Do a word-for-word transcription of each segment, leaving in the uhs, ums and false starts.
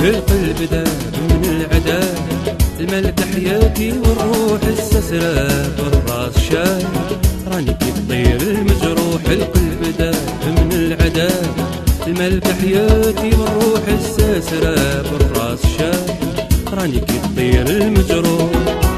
القلب داب من العذاب، الملك حياتي والروح السسرة بالراس شاي، راني كالطير المجروح. القلب داب من العذاب، الملك حياتي والروح السسرة بالراس شاي، راني كالطير المجروح.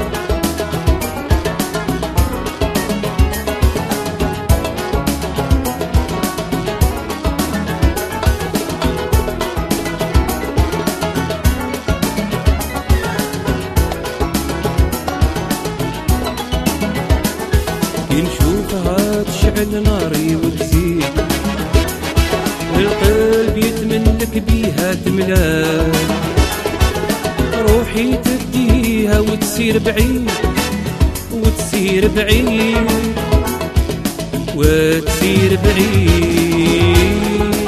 كي نشوفها تشعل ناري وتزيد، القلب يتملك بيها تملا، روحي تديها وتسير بعيد وتسير بعيد وتسير بعيد.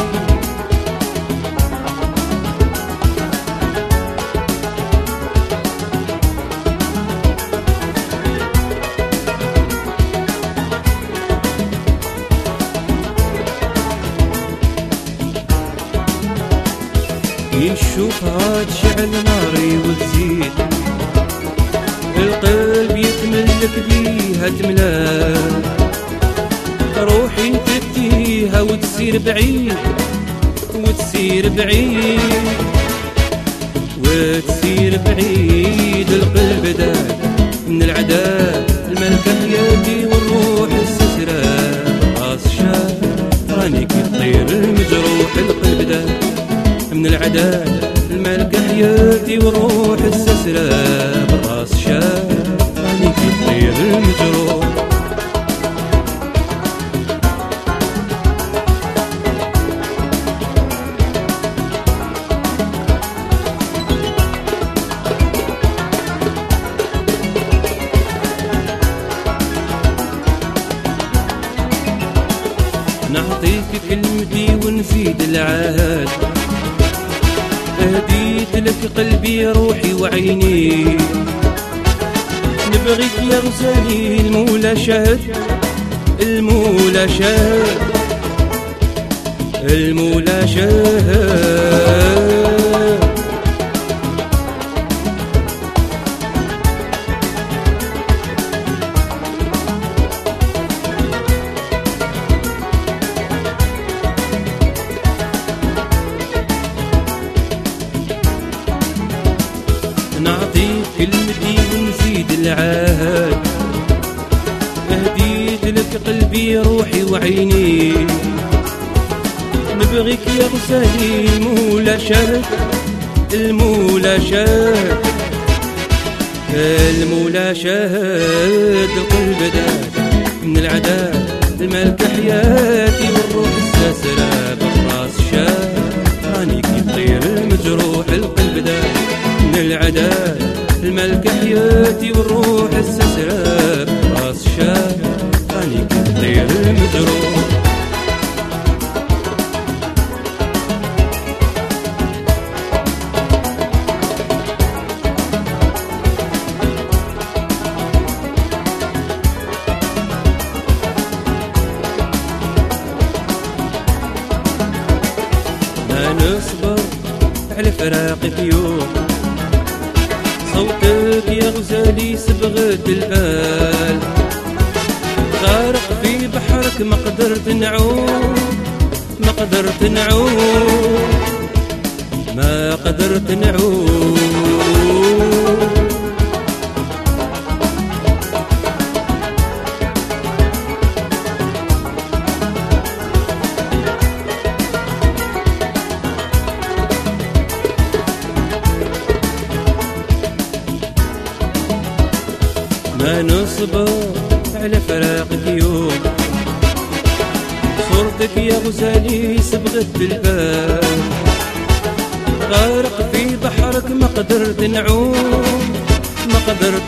كي نشوفها تشعل ناري وتزيد، القلب يتملك بيها تملا، روحي تديها وتسير بعيد وتسير بعيد وتسير بعيد. القلب داب من العذاب، الملك حياتي والروح السسرة بالراس شاي، راني كالطير المجروح. القلب داب من العذاب، الملك حياتي والروح السسرة بالراس شاي، راني كالطير المجروح. نعطيك كلمتي ونزيد العهد، هديت لك قلبي روحي وعيني، نبغيك يا غزالي المولى شهد، المولى شهد، المولى شهد. نعطيك كلمتي ونزيد العهد، هديت لك قلبي روحي وعيني، نبغيك يا غزالي المولى شهد، المولى شهد، المولى شهد. القلب داب من العذاب، الملك حياتي والروح الساسرة بالراس شاي، راني كالطير المجروح. القلب داب من العذاب، الملك حياتي والروح السسرة بالراس شاي، راني كالطير المجروح. ما نصبر على فراقك يوم، صوتك يا غزالي صبغة البال، غارق في بحرك ما قدرت نعوم، ما قدرت نعوم، ما قدرت نعوم. ما نصبر على فراقك يوم، صورتك يا غزالي صبغت بالبال، غارق في بحرك ما قدرت نعوم، ما قدرت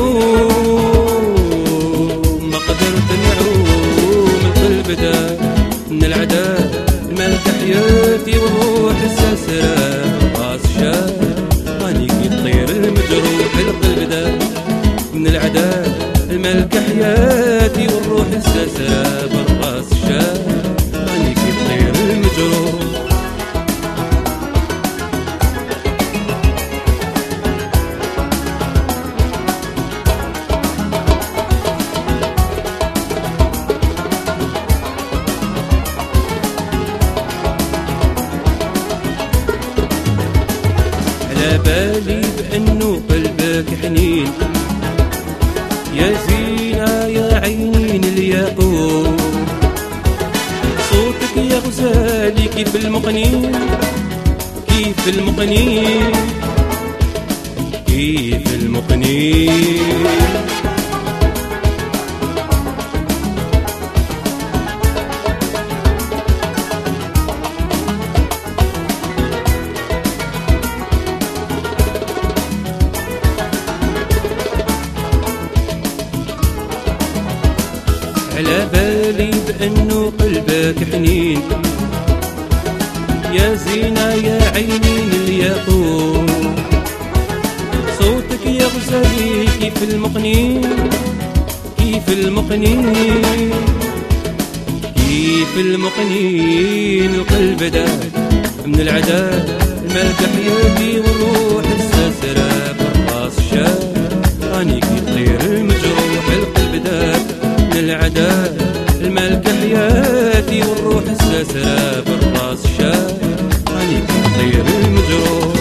نعوم، ما قدرت نعوم. القلب داب من العذاب، الملك حياتي والروح الساسرة بالراس شاي، راني كالطير المجروح. القلب داب من العذاب، الملك حياتي والروح الساسرة بالراس شاي، راني كالطير المجروح. كيف المقنين كيف المقنين كيف المقنين. على بالي بأنه قلبك حنين يا زينة يا عيني من الياقوت، صوتك يا غزالي كيف المقنين كيف المقنين كيف المقنين. القلب داك من العذاب الملك حياتي والروح الساسرة بالراس شاب راني كي طير المجروح. القلب داك من العذاب الملك حياتي والروح الساسرة بالراس شاب راني كي طير المجروح.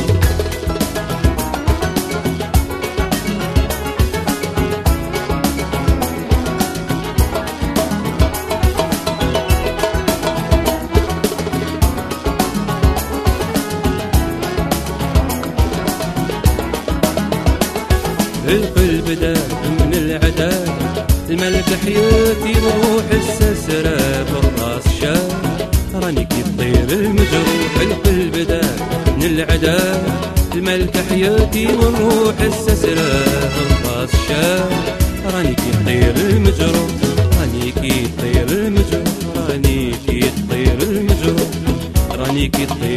القلب داك من العذاب الملك حياتي وروح السسرة بالراس شاب راني كي طير المجروح. القلب داك من العذاب الملك حياتي وروح السسرة بالراس شاب راني كي طير المجروح راني كي طير المجروح راني كي طير المجروح راني كي طير